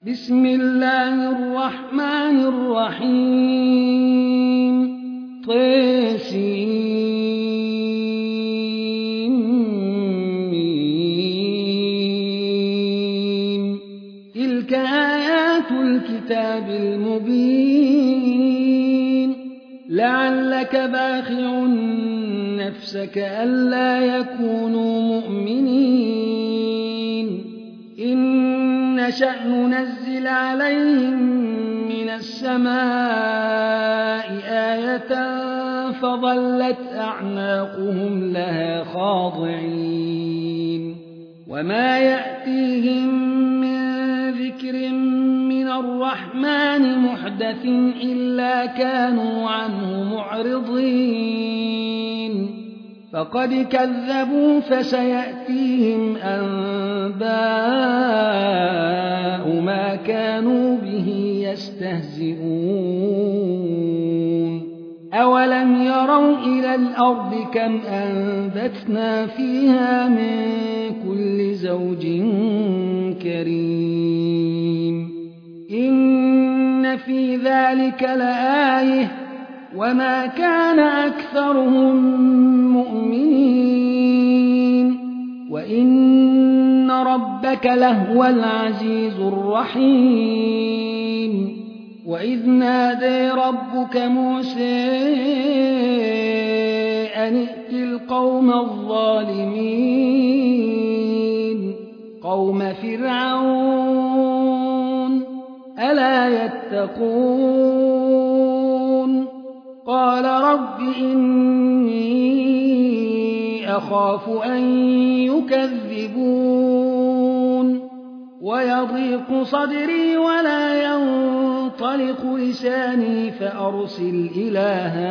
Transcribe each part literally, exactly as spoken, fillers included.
بسم الله الرحمن الرحيم طسيم تلك آيات الكتاب المبين لعلك باخع نفسك ألا يكونوا مؤمنين إن نشأ ننزل عليهم من السماء آية فظلت أعناقهم لها خاضعين وما يأتيهم من ذكر من الرحمن محدث إلا كانوا عنه معرضين فقد كذبوا فسيأتيهم أنباء ما كانوا به يستهزئون أولم يروا إلى الأرض كم أنبتنا فيها من كل زوج كريم إن في ذلك لآية وما كان أكثرهم مؤمنين وإن ربك لهو العزيز الرحيم وإذ نادى ربك موسى أن ائت القوم الظالمين قوم فرعون ألا يتقون قال رب إني أخاف أن يكذبون ويضيق صدري ولا ينطلق لساني فأرسل إلى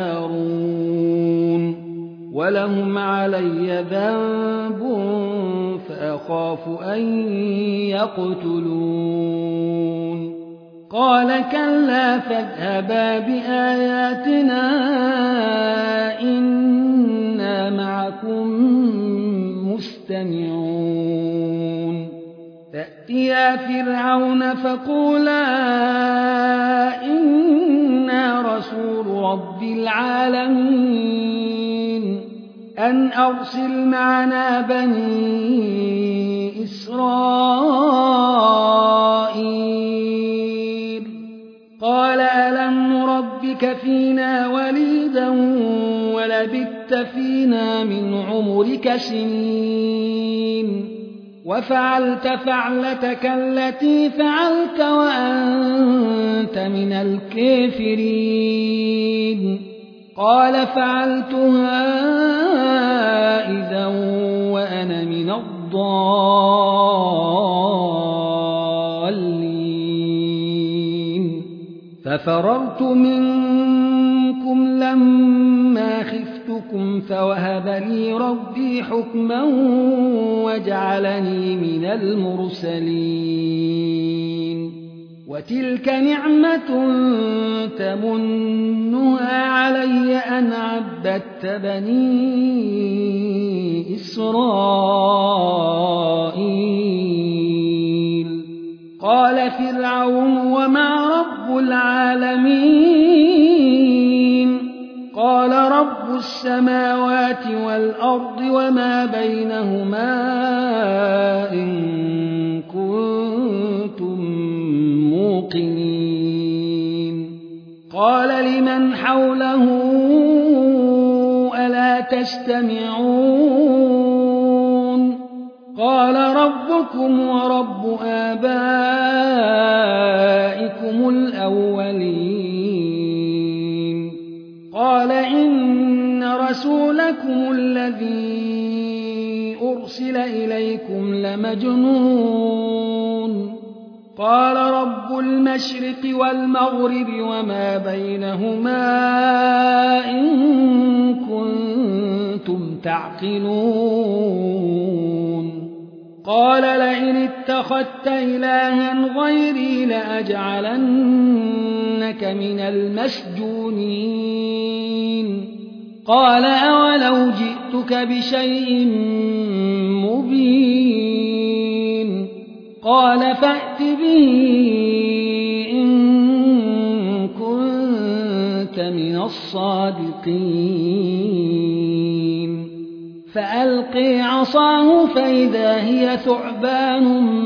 هارون ولهم علي ذنب فأخاف أن يقتلون قال كلا فاذهبا بآياتنا إنا معكم مستمعون فأتيا فرعون فقولا إنا رسول رب العالمين أن أرسل معنا بني إسرائيل قال ألم نربك فينا وليدا ولبثت فينا من عمرك سنين وفعلت فعلتك التي فعلت وأنت من الكافرين قال فعلتها إذا وأنا من الضالين ففررت منكم لما خفتكم فوهب لي ربي حكما وجعلني من المرسلين وتلك نعمة تمنها علي أن عبدت بني إسرائيل قال فرعون وما رب العالمين قال رب السماوات والأرض وما بينهما إن كنتم موقنين قال لمن حوله ألا تستمعون قال ربكم ورب آبائكم الأولين قال إن رسولكم الذي أرسل إليكم لمجنون قال رب المشرق والمغرب وما بينهما إن كنتم تعقلون قال لئن اتخذت إلها غيري لأجعلنك من المسجونين قال أولو جئتك بشيء مبين قال فأت به الصادقين فألقي عصاه فإذا هي ثعبان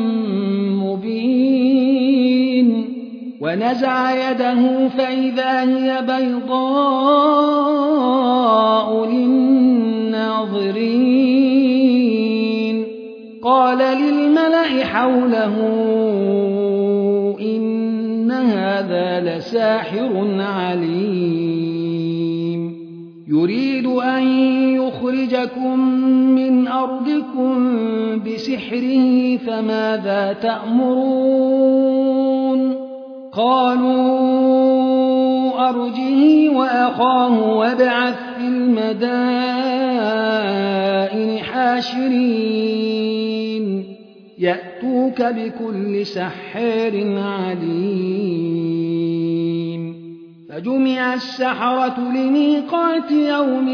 مبين ونزع يده فإذا هي بيضاء للناظرين قال للملأ حوله إن هذا لساحر عليم يريد أن يخرجكم من أرضكم بسحره فماذا تأمرون قالوا أرجه وأخاه وابعث في المدائن حاشرين يأتوك بكل سحار عليم فجمع السحرة لميقات يوم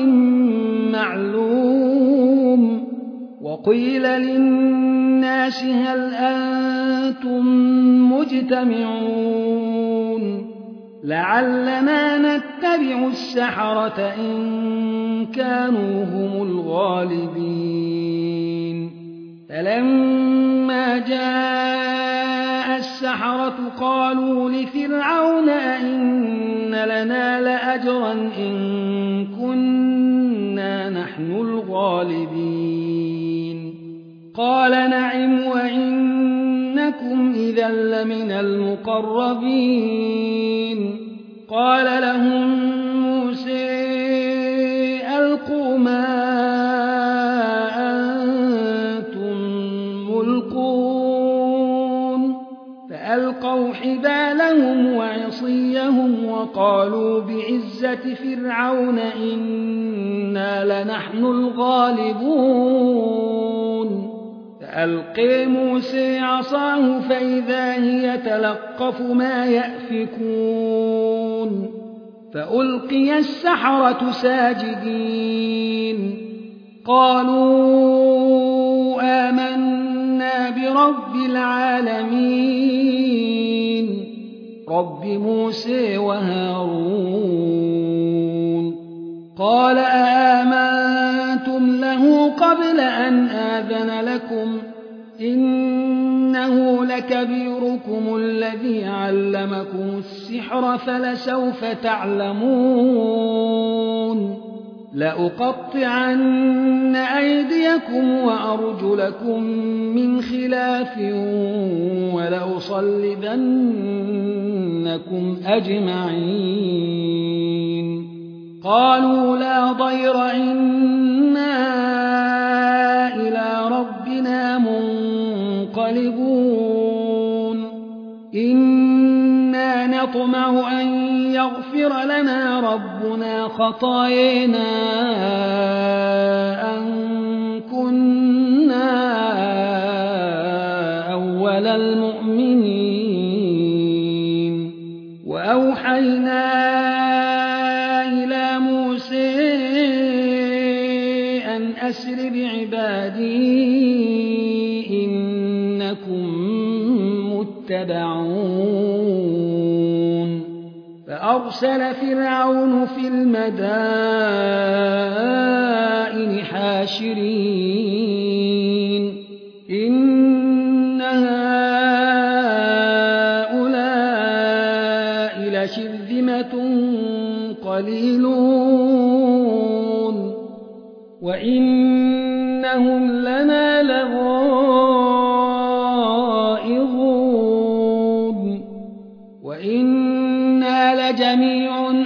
معلوم وقيل للناس هل أنتم مجتمعون لعلنا نتبع السحرة إن كانوا هم الغالبين فلما جاء السحرة قالوا لفرعون أئن لنا لأجرا إن كنا نحن الغالبين قال نعم وإنكم إذا لمن المقربين قال لهم موسى ألقوا ما أنتم ملقون فألقوا حبالهم وعصيهم وقالوا بعزة فرعون إنا لنحن الغالبون فألقي موسى عصاه فإذا هي تلقف ما يأفكون فألقي السحرة ساجدين قالوا آمنا برب العالمين رب موسى وهارون قال آمنتم له قبل أن آذن لكم إنه لكبيركم الذي علمكم السحر فلسوف تعلمون لأقطعن أيديكم وأرجلكم من خلاف ولأصلبنكم أجمعين قالوا لا ضير إنا إلى ربنا منقلبون إنا نطمع أن يغفر لنا ربنا خطايانا أن كنا أول المؤمنين وأوحينا إلى موسى أن أسر بعبادي إنكم متبعون فأرسل فرعون في المدائن حاشرين إن هؤلاء لشرذمة قليلون وإنهم لنا لغائظون وإنا لجميع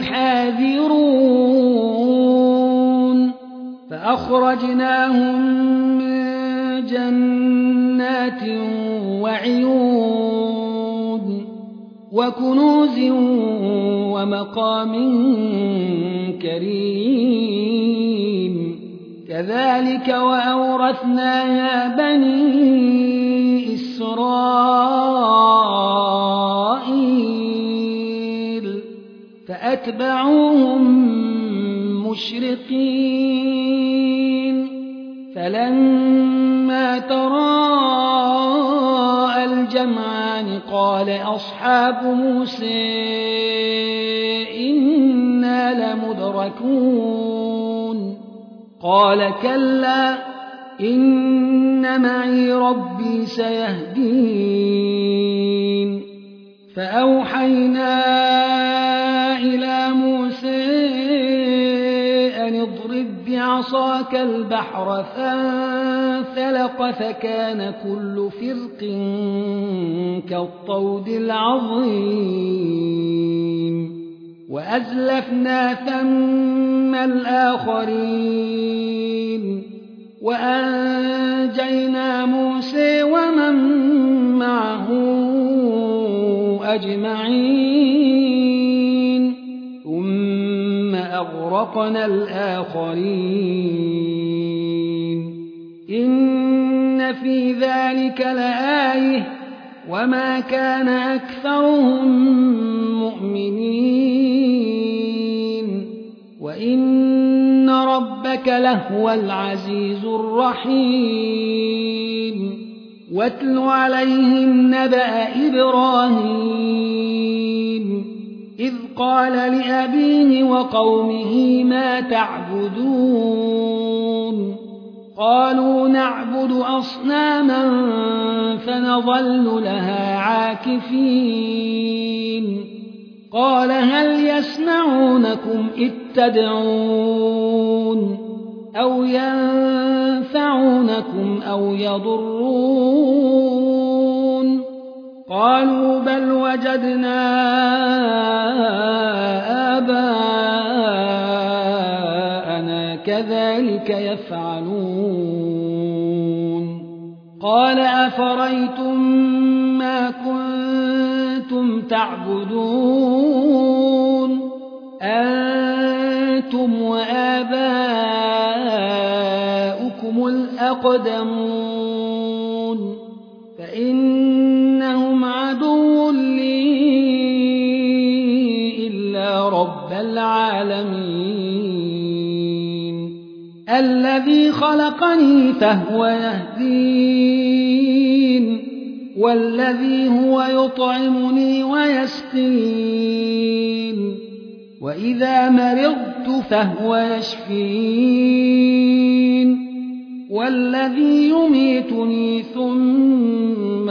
حاذرون فأخرجناهم من جنات وعيون وكنوز ومقام كريم كذلك وأورثناها بني إسرائيل فأتبعوهم مشرقين فلما تراءى الجمعان قال قال أصحاب موسى إنا لمدركون قال كلا إن معي ربي سيهدين فأوحينا إلى موسى أن اضرب بعصاك البحر فانفلق فكان كل فرق كالطود العظيم وأزلفنا ثم الآخرين وأنجينا موسى ومن معه أجمعين ثم أغرقنا الآخرين إن في ذلك لآية وما كان أكثرهم مؤمنين وإن ربك لهو العزيز الرحيم واتل عليهم نبأ إبراهيم إذ قال لأبيه وقومه ما تعبدون قالوا نعبد أصناما فنظل لها عاكفين قال هل يسمعونكم إذ تدعون أو ينفعونكم أو يضرون قالوا بل وجدنا آباءنا كذلك يفعلون قال أفريتم ما كنتم تعبدون أنتم وآباؤكم الأقدمون فإنهم عدو لي إلا رب العالمين الذي خلقني فهو يهدين والذي هو يطعمني ويسقين وإذا مرضت فهو يشفين والذي يميتني ثم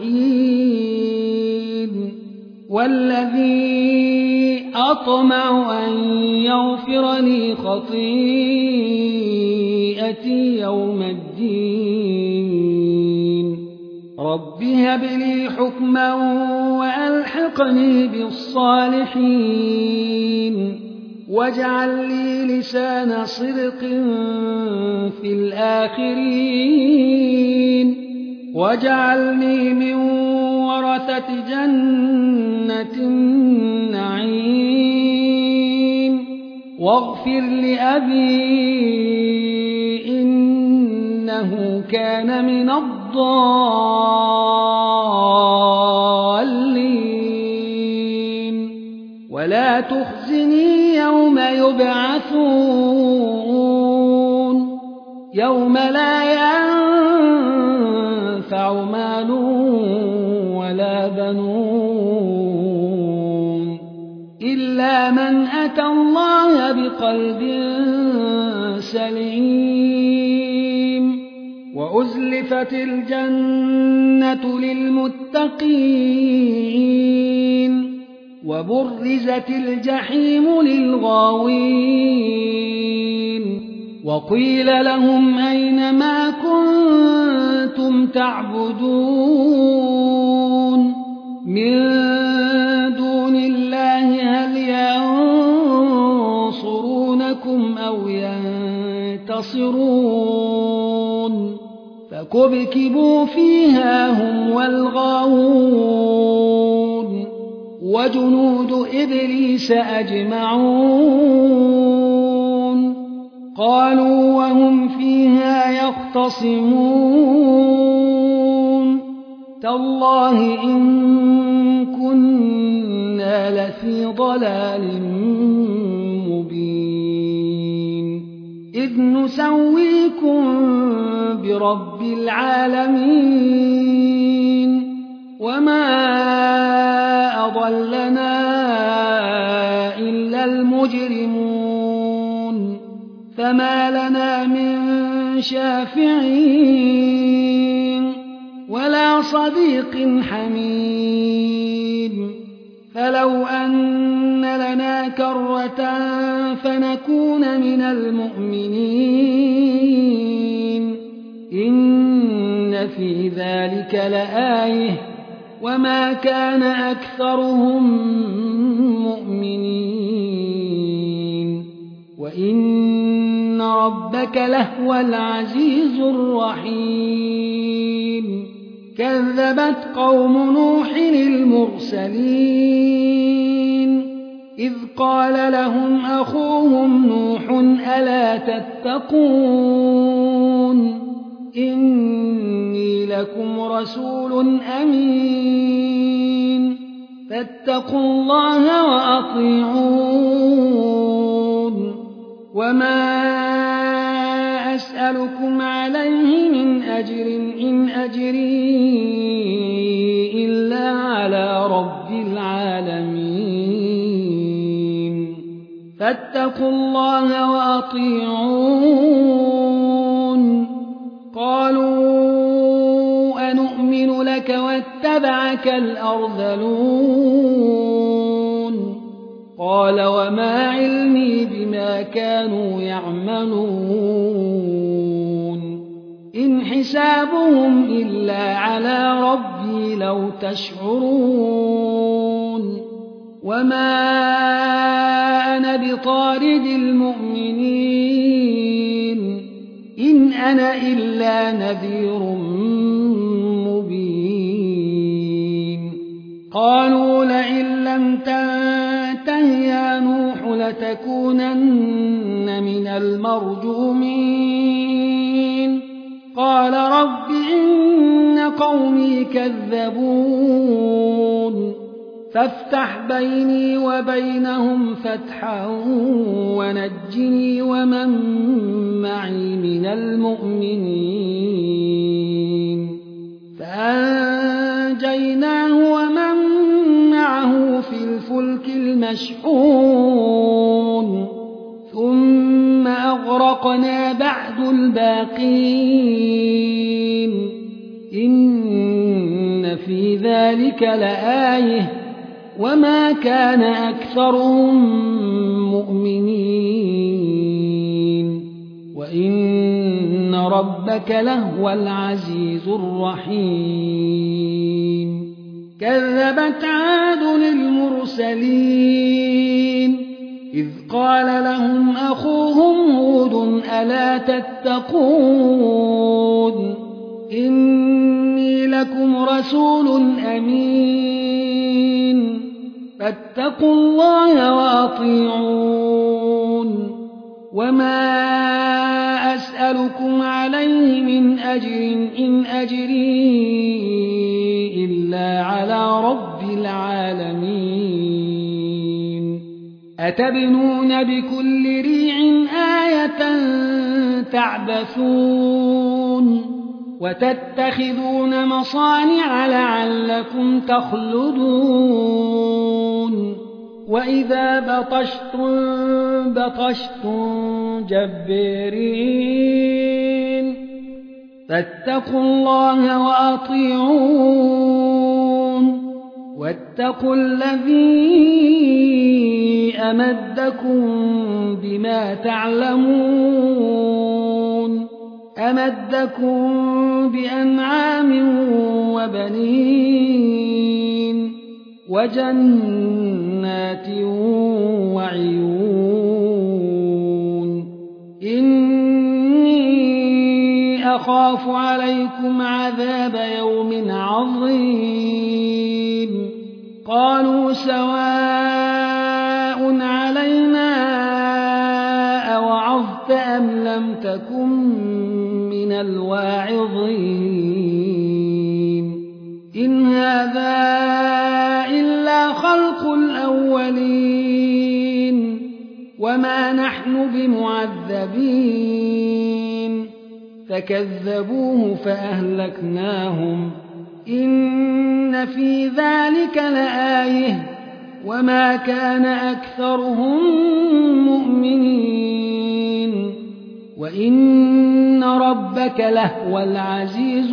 يحيين والذي أطمع أن يغفر لي خطيئتي يوم الدين رب هب لي حكما وألحقني بالصالحين واجعل لي لسان صدق في الآخرين واجعلني من ورثة جنة النعيم واغفر لأبي إنه كان من الضالين ولا تخزني يوم يبعثون يوم لا ينفع مال ولا بنون إلا من أتى الله بقلب سليم وأزلفت الجنة للمتقين وبرزت الجحيم للغاوين وقيل لهم أين ما كنتم تعبدون من دون الله هل ينصرونكم أو ينتصرون فكبكبوا فيها هم والغاوون وجنود إبليس أجمعون قالوا وهم فيها يختصمون تالله إن كنا لفي ضلال مبين إذ نسويكم برب العالمين وما أضلنا إلا المجرمون فما لنا من شافعين ولا صديق حميم فلو أن لنا كرة فنكون من المؤمنين إن في ذلك لآية وما كان أكثرهم مؤمنين وإن ربك لهو العزيز الرحيم كذبت قوم نوح المرسلين إذ قال لهم أخوهم نوح ألا تتقون إني لكم رسول أمين فاتقوا الله وأطيعون وما أسألكم عليه من أجر إن أجري إلا على رب العالمين فاتقوا الله وأطيعون قالوا أنؤمن لك واتبعك الأرذلون قال وما علمي بما كانوا يعملون إن حسابهم إلا على ربي لو تشعرون وما أنا بطارد المؤمنين إن أنا إلا نذير مبين قالوا لئن لم تنته يا نوح لتكونن من المرجومين قال رب إن قومي كذبون فافتح بيني وبينهم فتحا ونجني ومن معي من المؤمنين فأنجيناه ومن معه في الفلك المشحون ثم أغرقنا بعد الباقين إن في ذلك لآية وما كان أكثرهم مؤمنين وإن ربك لهو العزيز الرحيم كذبت عاد المرسلين إذ قال لهم أخوهم هود ألا تتقون إني لكم رسول أمين فاتقوا الله وأطيعون وما أسألكم عليه من أجر إن أجري إلا على رب العالمين أتبنون بكل ريع آية تعبثون وتتخذون مصانع لعلكم تخلدون وإذا بطشتم بطشتم جبارين فاتقوا الله وأطيعون واتقوا الذي أمدكم بما تعلمون أمدكم بأنعام وبنين وجنات وعيون إني أخاف عليكم عذاب يوم عظيم قالوا سواء علينا أوعظت أم لم تكن من الواعظين إن هذا إلا خلق الأولين وما نحن بمعذبين فكذبوه فأهلكناهم إن في ذلك لآية وما كان أكثرهم مؤمنين وإن ربك لهو العزيز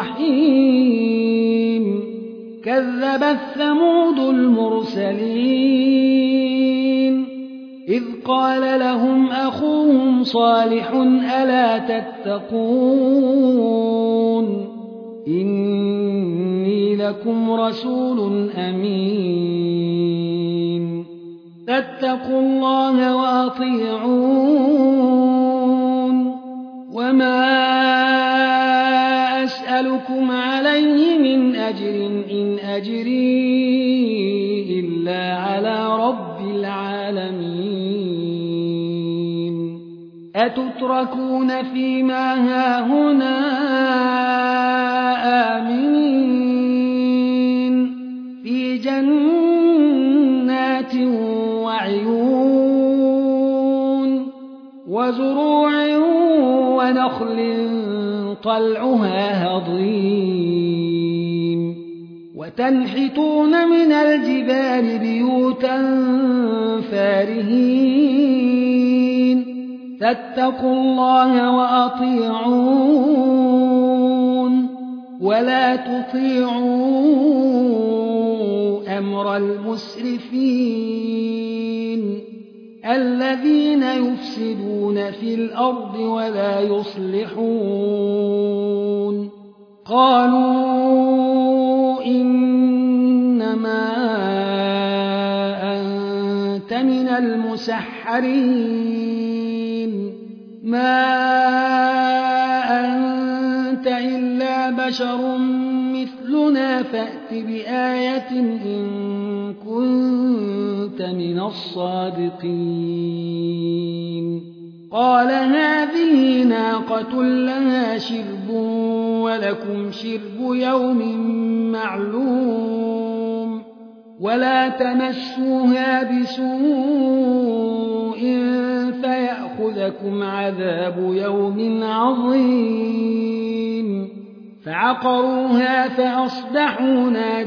الرحيم كذبت ثمود المرسلين إذ قال لهم أخوهم صالح ألا تتقون إني لكم رسول أمين فاتقوا الله وأطيعون وما أسألكم عليه من أجر إن أجري إلا على رب العالمين أتتركون فيما هاهنا آمنين في جنات وعيون وزروع ونخل طلعها هضيم وتنحتون من الجبال بيوتا فارهين فاتقوا الله وأطيعون ولا تطيعوا أمر المسرفين الذين يفسدون في الأرض ولا يصلحون قالوا إنما أنت من المسحرين ما أنت إلا بشر مثلنا فأت بآية إن كنت من الصادقين قال هذه ناقة لها شرب ولكم شرب يوم معلوم ولا تمسوها بسوء فيأخذكم عذاب يوم عظيم فعقروها فأصبحوا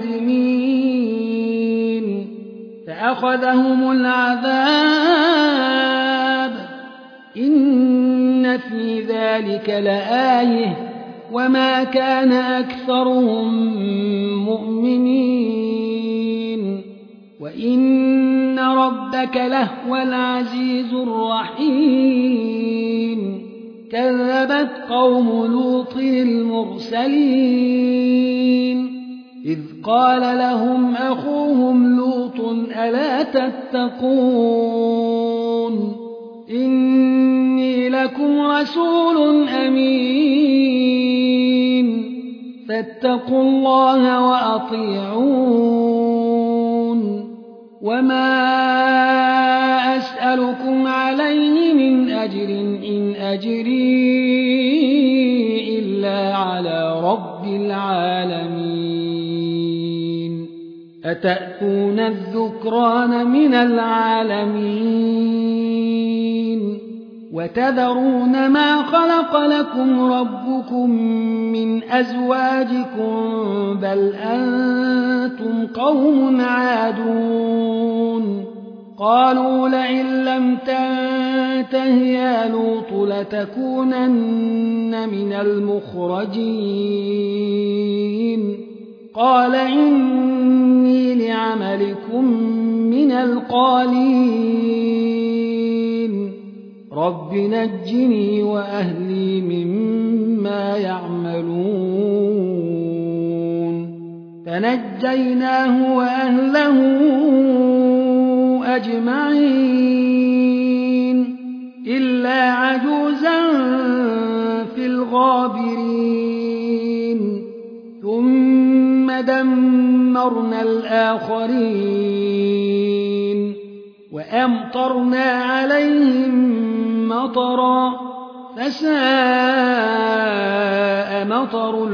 نادمين فأخذهم العذاب إن في ذلك لآية وما كان أكثرهم مؤمنين وإن ربك لهو العزيز الرحيم كذبت قوم لوط المرسلين إذ قال لهم أخوهم لوط ألا تتقون إني لكم رسول أمين فاتقوا الله وأطيعون وما أسألكم عليه من أجر إن أجري إلا على رب العالمين أتأتون الذكران من العالمين وتذرون ما خلق لكم ربكم من أزواجكم بل أنتم قوم عادون قالوا لئن لم تنته يا لوط لتكونن من المخرجين قال إني لعملكم من القالين رب نجني وأهلي مما يعملون فنجيناه وأهله أجمعين إلا عجوزا في الغابرين ثم دمرنا الآخرين وأمطرنا عليهم مطرا فساء مطر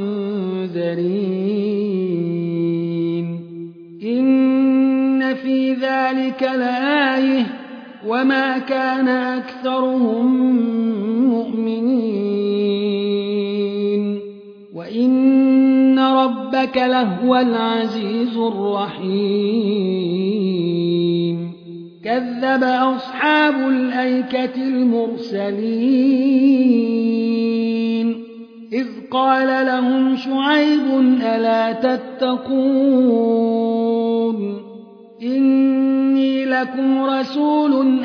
المنذرين إن في ذلك لآية وما كان أكثرهم مؤمنين وإن ربك لهو العزيز الرحيم كذب أصحاب الأيكة المرسلين إذ قال لهم شعيب ألا تتقون إني لكم رسول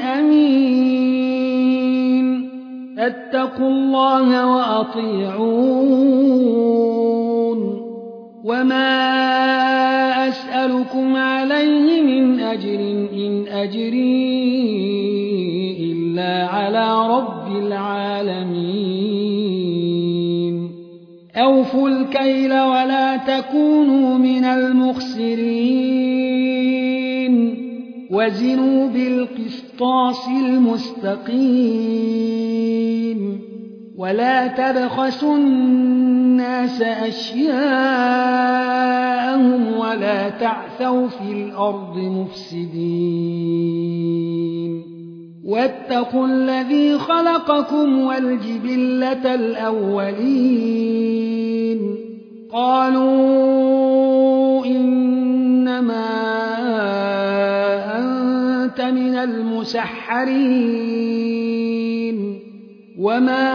أمين فاتقوا الله وأطيعون وما أسألكم عليه من أجر إن أجري إلا على رب العالمين أوفوا الكيل ولا تكونوا من المخسرين وزنوا بالقسطاس المستقيم ولا تبخسوا الناس أشياءهم ولا تعثوا في الأرض مفسدين واتقوا الذي خلقكم والجبلة الأولين قالوا إنما أنت من المسحرين وما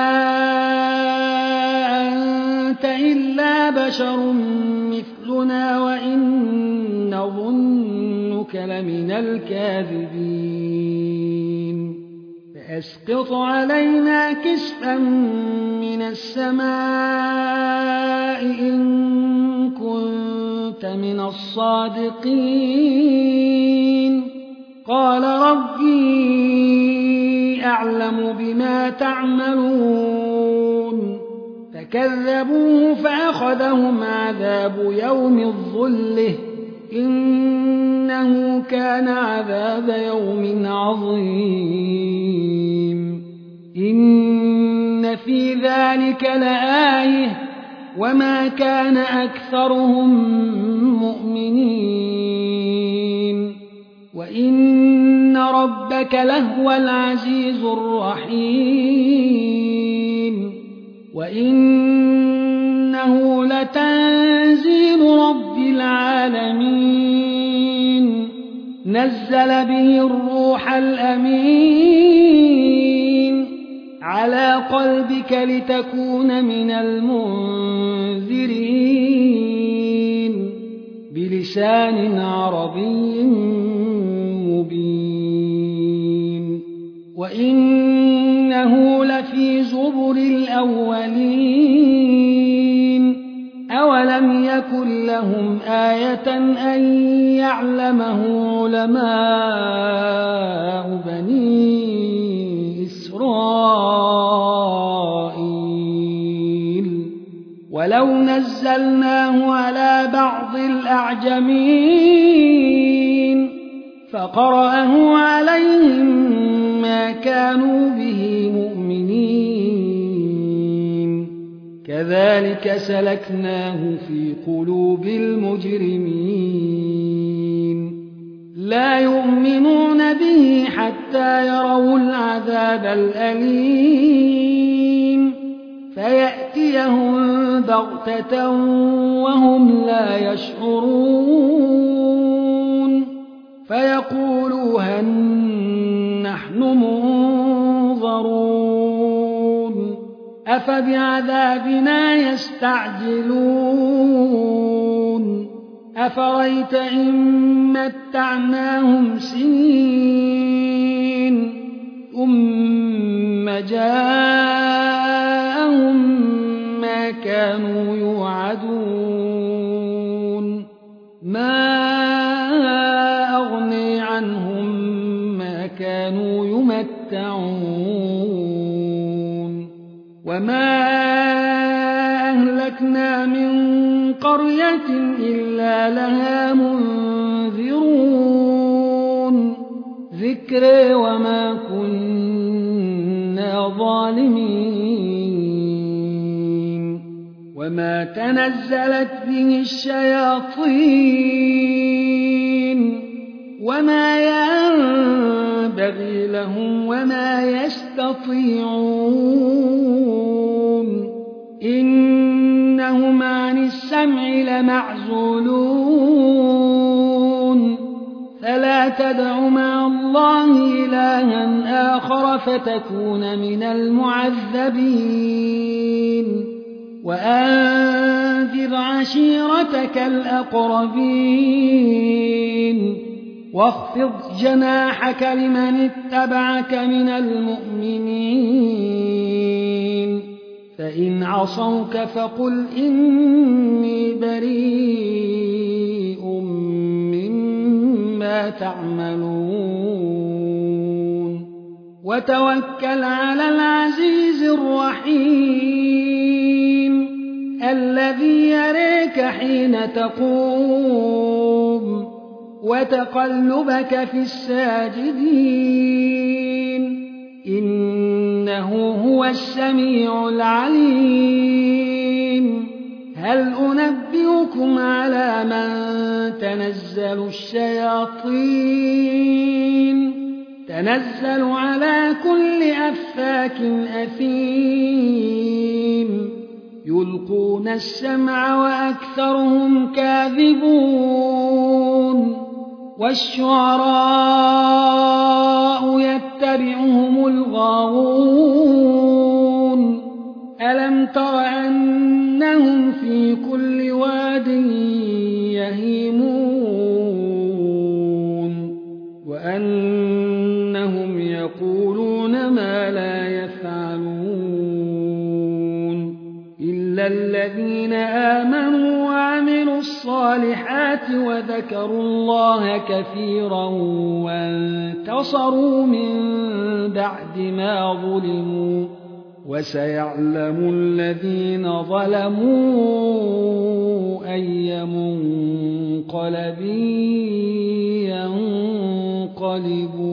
أنت إلا بشر مثلنا وإن نظنك لمن الكاذبين فأسقط علينا كسفا من السماء إن كنت من الصادقين قال ربي أعلم بما تعملون فكذبوه فأخذهم عذاب يوم الظله إنه كان عذاب يوم عظيم إن في ذلك لآية وما كان أكثرهم مؤمنين وإن ربك لهو العزيز الرحيم وإنه لتنزيل رب العالمين نزل به الروح الأمين على قلبك لتكون من المنذرين بلسان عربي مبين وإنه لفي زبر الأولين أولم يكن لهم آية أن يعلمه علماء بني إسرائيل ولو نزلناه على بعض الأعجمين فقرأه عليهم ما كانوا به مؤمنين كذلك سلكناه في قلوب المجرمين لا يؤمنون به حتى يروا العذاب الأليم فيأتيهم بغتة وهم لا يشعرون فيقولوا هل نحن منظرون أفبعذابنا يستعجلون أفريت إن متعناهم سنين ثم جاءهم ما كانوا يوعدون ما أغني عنهم ما كانوا يمتعون وما أهلكنا من قرية إلا لها منذرون ذكر وما كنا ظالمين وما تنزلت به الشياطين وما ينبغي لهم وما يستطيعون إنهم عن السمع لمعزولون فلا لا تدع مع الله إلها آخر فتكون من المعذبين وأنذر عشيرتك الأقربين واخفض جناحك لمن اتبعك من المؤمنين فإن عصوك فقل إني بريء مما تعملون وتوكل على العزيز الرحيم الذي يريك حين تقوم وتقلبك في الساجدين إنه هو السميع العليم هل أنبئكم على من تنزل الشياطين تنزل على كل أفاك أثيم يلقون السمع وأكثرهم كاذبون والشعراء يتبعهم الغاوون ألم تر أنهم في كل واد يهيمون وأنهم يقولون ما لا يفعلون إلا الذين آمنوا وعملوا الصالحات وذكروا الله كثيرا وانتصروا من بعد ما ظلموا وسيعلم الذين ظلموا أي منقلب ينقلبون